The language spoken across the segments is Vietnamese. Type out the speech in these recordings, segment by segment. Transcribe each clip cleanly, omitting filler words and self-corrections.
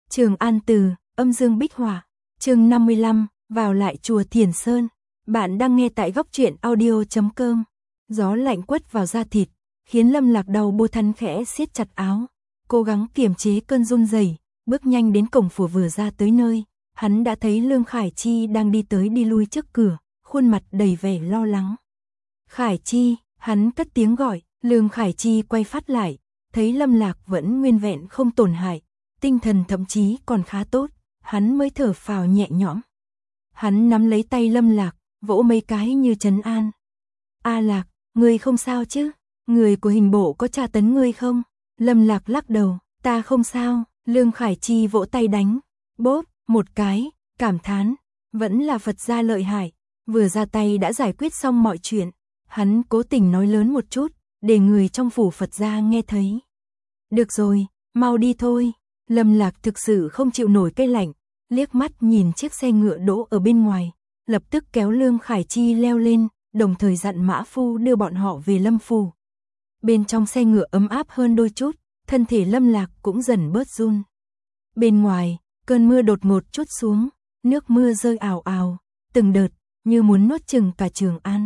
Trường An Từ, âm dương bích hỏa. Chương 55, vào lại chùa Thiền Sơn. Bạn đang nghe tại góc truyện audio.com. Gió lạnh quất vào da thịt, khiến Lâm Lạc đầu bô thắn khẽ siết chặt áo, cố gắng kiềm chế cơn run rẩy, bước nhanh đến cổng phủ. Vừa ra tới nơi, hắn đã thấy Lương Khải Chi đang đi tới đi lui trước cửa, khuôn mặt đầy vẻ lo lắng. Khải Chi, hắn cất tiếng gọi. Lương Khải Chi quay phát lại, thấy Lâm Lạc vẫn nguyên vẹn không tổn hại, tinh thần thậm chí còn khá tốt, hắn mới thở phào nhẹ nhõm. Hắn nắm lấy tay Lâm Lạc, vỗ mấy cái như trấn an. A Lạc, ngươi không sao chứ? Người của hình bộ có tra tấn ngươi không? Lâm Lạc lắc đầu, ta không sao. Lương Khải Chi vỗ tay đánh, bóp, một cái, cảm thán, vẫn là Phật gia lợi hại, vừa ra tay đã giải quyết xong mọi chuyện. Hắn cố tình nói lớn một chút, để người trong phủ Phật gia nghe thấy. Được rồi, mau đi thôi. Lâm Lạc thực sự không chịu nổi cái lạnh, liếc mắt nhìn chiếc xe ngựa đỗ ở bên ngoài, lập tức kéo Lương Khải Chi leo lên, đồng thời dặn mã phu đưa bọn họ về Lâm phủ. Bên trong xe ngựa ấm áp hơn đôi chút, thân thể Lâm Lạc cũng dần bớt run. Bên ngoài, cơn mưa đột ngột trút xuống, nước mưa rơi ào ào, từng đợt, như muốn nuốt chửng cả Trường An.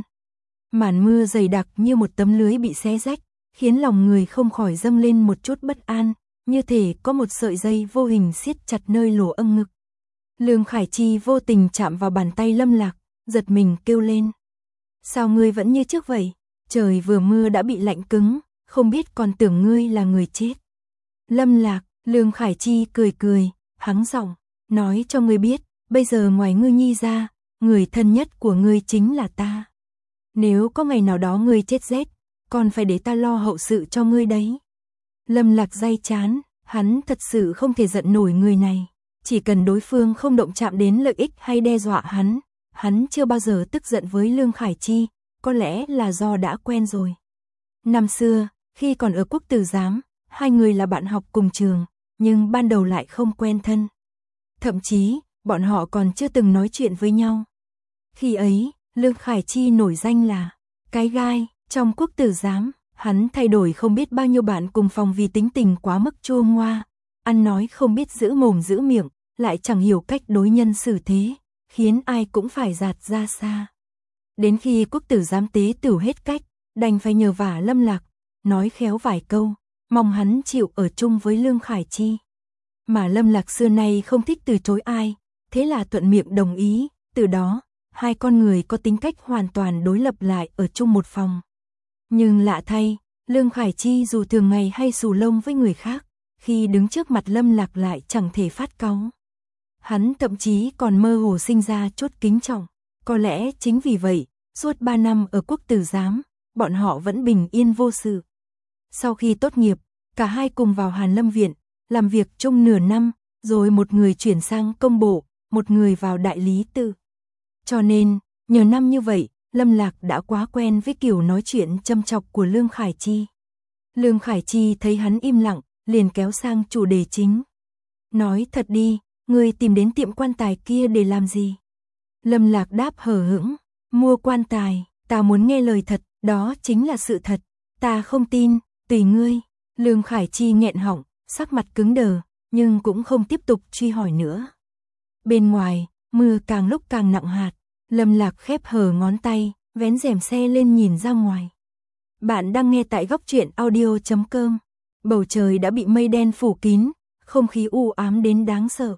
Màn mưa dày đặc như một tấm lưới bị xé rách, khiến lòng người không khỏi dâng lên một chút bất an, như thể có một sợi dây vô hình siết chặt nơi lỗ âng ngực. Lương Khải Chi vô tình chạm vào bàn tay Lâm Lạc, giật mình kêu lên. Sao ngươi vẫn như trước vậy? Trời vừa mưa đã bị lạnh cứng, không biết còn tưởng ngươi là người chết. Lâm Lạc, Lương Khải Chi cười cười, hắng giọng, nói cho ngươi biết, bây giờ ngoài ngươi nhi ra, người thân nhất của ngươi chính là ta. Nếu có ngày nào đó ngươi chết rét, còn phải để ta lo hậu sự cho ngươi đấy. Lâm Lạc day chán, hắn thật sự không thể giận nổi người này. Chỉ cần đối phương không động chạm đến lợi ích hay đe dọa hắn chưa bao giờ tức giận với Lương Khải Chi, có lẽ là do đã quen rồi. Năm xưa, khi còn ở Quốc Tử Giám, hai người là bạn học cùng trường, nhưng ban đầu lại không quen thân. Thậm chí, bọn họ còn chưa từng nói chuyện với nhau. Khi ấy, Lương Khải Chi nổi danh là cái gai, trong Quốc Tử Giám, hắn thay đổi không biết bao nhiêu bạn cùng phòng vì tính tình quá mức chua ngoa, ăn nói không biết giữ mồm giữ miệng, lại chẳng hiểu cách đối nhân xử thế, khiến ai cũng phải dạt ra xa. Đến khi Quốc Tử Giám tế tửu hết cách, đành phải nhờ vả Lâm Lạc, nói khéo vài câu, mong hắn chịu ở chung với Lương Khải Chi. Mà Lâm Lạc xưa nay không thích từ chối ai, thế là thuận miệng đồng ý, từ đó, hai con người có tính cách hoàn toàn đối lập lại ở chung một phòng. Nhưng lạ thay, Lương Khải Chi dù thường ngày hay xù lông với người khác, khi đứng trước mặt Lâm Lạc lại chẳng thể phát cáu. Hắn thậm chí còn mơ hồ sinh ra chút kính trọng. Có lẽ chính vì vậy, suốt 3 năm ở Quốc Tử Giám, bọn họ vẫn bình yên vô sự. Sau khi tốt nghiệp, cả hai cùng vào Hàn Lâm Viện, làm việc chung nửa năm, rồi một người chuyển sang công bộ, một người vào đại lý tự. Cho nên, nhờ năm như vậy, Lâm Lạc đã quá quen với kiểu nói chuyện châm chọc của Lương Khải Chi. Lương Khải Chi thấy hắn im lặng, liền kéo sang chủ đề chính. Nói thật đi, ngươi tìm đến tiệm quan tài kia để làm gì? Lâm Lạc đáp hờ hững, mua quan tài, ta muốn nghe lời thật, đó chính là sự thật, ta không tin, tùy ngươi. Lương Khải Chi nghẹn họng, sắc mặt cứng đờ, nhưng cũng không tiếp tục truy hỏi nữa. Bên ngoài, mưa càng lúc càng nặng hạt, Lâm Lạc khép hờ ngón tay, vén rèm xe lên nhìn ra ngoài. Bạn đang nghe tại góc truyện audio.com. Bầu trời đã bị mây đen phủ kín, không khí u ám đến đáng sợ.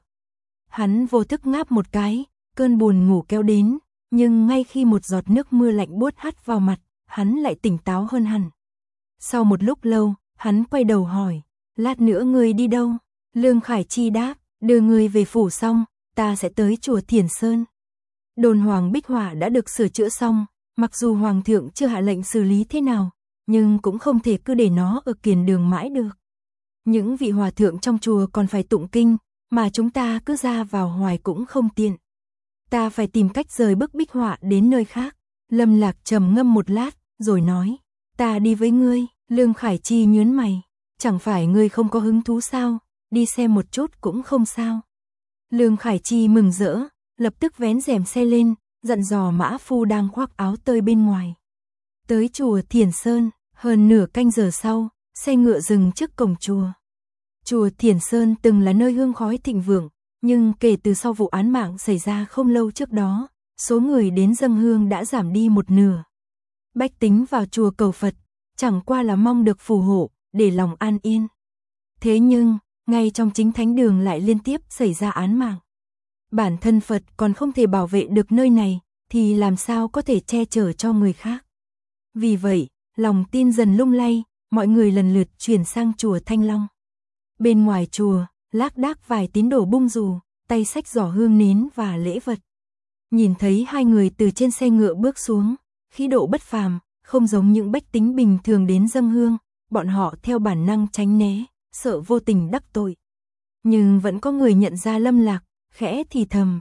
Hắn vô thức ngáp một cái, cơn buồn ngủ kéo đến, nhưng ngay khi một giọt nước mưa lạnh buốt hắt vào mặt, hắn lại tỉnh táo hơn hẳn. Sau một lúc lâu, hắn quay đầu hỏi, lát nữa ngươi đi đâu? Lương Khải Chi đáp, đưa ngươi về phủ xong, ta sẽ tới chùa Thiền Sơn. Đồn Hoàng Bích Hỏa đã được sửa chữa xong, mặc dù Hoàng thượng chưa hạ lệnh xử lý thế nào, nhưng cũng không thể cứ để nó ở kiền đường mãi được. Những vị hòa thượng trong chùa còn phải tụng kinh, mà chúng ta cứ ra vào hoài cũng không tiện. Ta phải tìm cách rời bức bích họa đến nơi khác. Lâm Lạc trầm ngâm một lát, rồi nói, ta đi với ngươi. Lương Khải Chi nhướng mày, chẳng phải ngươi không có hứng thú sao, đi xem một chút cũng không sao. Lương Khải Chi mừng rỡ, lập tức vén rèm xe lên, dặn dò mã phu đang khoác áo tơi bên ngoài. Tới chùa Thiền Sơn, hơn nửa canh giờ sau, xe ngựa dừng trước cổng chùa. Chùa Thiền Sơn từng là nơi hương khói thịnh vượng, nhưng kể từ sau vụ án mạng xảy ra không lâu trước đó, số người đến dâng hương đã giảm đi một nửa. Bách tính vào chùa cầu Phật, chẳng qua là mong được phù hộ, để lòng an yên. Thế nhưng, ngay trong chính thánh đường lại liên tiếp xảy ra án mạng. Bản thân Phật còn không thể bảo vệ được nơi này, thì làm sao có thể che chở cho người khác. Vì vậy, lòng tin dần lung lay, mọi người lần lượt chuyển sang chùa Thanh Long. Bên ngoài chùa, lác đác vài tín đồ bung dù, tay xách giỏ hương nến và lễ vật. Nhìn thấy hai người từ trên xe ngựa bước xuống, khí độ bất phàm, không giống những bách tính bình thường đến dâng hương, bọn họ theo bản năng tránh né, sợ vô tình đắc tội. Nhưng vẫn có người nhận ra Lâm Lạc, khẽ thì thầm.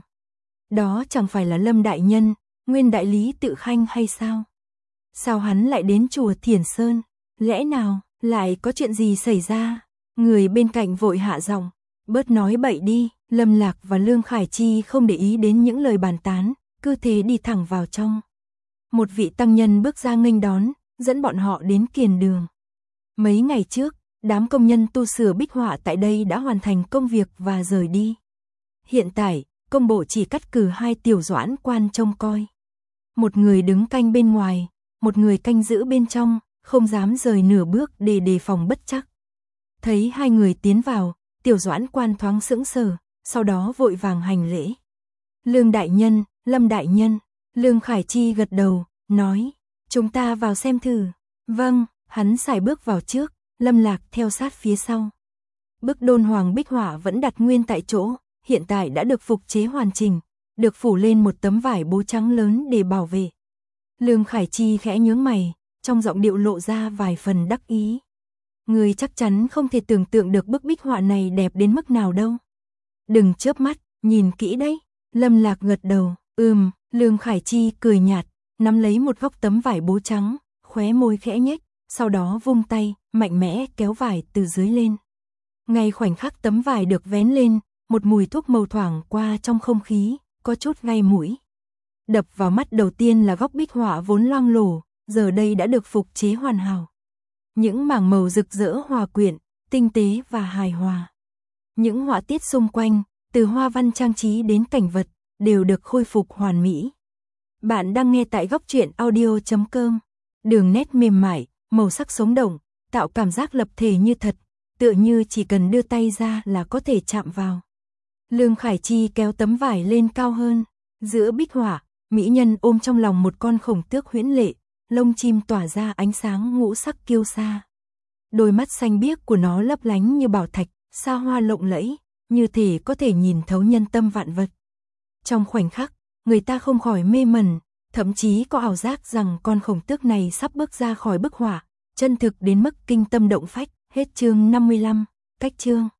Đó chẳng phải là Lâm đại nhân, nguyên đại lý Tự Khanh hay sao? Sao hắn lại đến chùa Thiền Sơn? Lẽ nào lại có chuyện gì xảy ra? Người bên cạnh vội hạ giọng, bớt nói bậy đi. Lâm Lạc và Lương Khải Chi không để ý đến những lời bàn tán, cứ thế đi thẳng vào trong. Một vị tăng nhân bước ra nghênh đón, dẫn bọn họ đến kiền đường. Mấy ngày trước, đám công nhân tu sửa bích họa tại đây đã hoàn thành công việc và rời đi. Hiện tại, công bộ chỉ cắt cử 2 tiểu doãn quan trông coi. Một người đứng canh bên ngoài, một người canh giữ bên trong, không dám rời nửa bước để đề phòng bất trắc. Thấy 2 người tiến vào, tiểu doãn quan thoáng sững sờ, sau đó vội vàng hành lễ. Lương đại nhân, Lâm đại nhân. Lương Khải Chi gật đầu, nói, chúng ta vào xem thử. Vâng, hắn sải bước vào trước, Lâm Lạc theo sát phía sau. Bức đôn hoàng bích họa vẫn đặt nguyên tại chỗ, hiện tại đã được phục chế hoàn chỉnh, được phủ lên một tấm vải bố trắng lớn để bảo vệ. Lương Khải Chi khẽ nhướng mày, trong giọng điệu lộ ra vài phần đắc ý. Người chắc chắn không thể tưởng tượng được bức bích họa này đẹp đến mức nào đâu. Đừng chớp mắt, nhìn kỹ đấy. Lâm Lạc gật đầu, Lương Khải Chi cười nhạt, nắm lấy một góc tấm vải bố trắng, khóe môi khẽ nhếch, sau đó vung tay, mạnh mẽ kéo vải từ dưới lên. Ngay khoảnh khắc tấm vải được vén lên, một mùi thuốc màu thoảng qua trong không khí, có chút gai mũi. Đập vào mắt đầu tiên là góc bích họa vốn loang lổ, giờ đây đã được phục chế hoàn hảo. Những mảng màu rực rỡ hòa quyện, tinh tế và hài hòa. Những họa tiết xung quanh, từ hoa văn trang trí đến cảnh vật, đều được khôi phục hoàn mỹ. Bạn đang nghe tại góc truyện audio.com. Đường nét mềm mại, màu sắc sống động, tạo cảm giác lập thể như thật, tựa như chỉ cần đưa tay ra là có thể chạm vào. Lương Khải Chi kéo tấm vải lên cao hơn. Giữa bích họa, mỹ nhân ôm trong lòng một con khổng tước huyễn lệ, lông chim tỏa ra ánh sáng ngũ sắc kiêu sa. Đôi mắt xanh biếc của nó lấp lánh như bảo thạch, sa hoa lộng lẫy, như thể có thể nhìn thấu nhân tâm vạn vật. Trong khoảnh khắc, người ta không khỏi mê mẩn, thậm chí có ảo giác rằng con khổng tước này sắp bước ra khỏi bức họa, chân thực đến mức kinh tâm động phách. Hết chương 55, cách chương.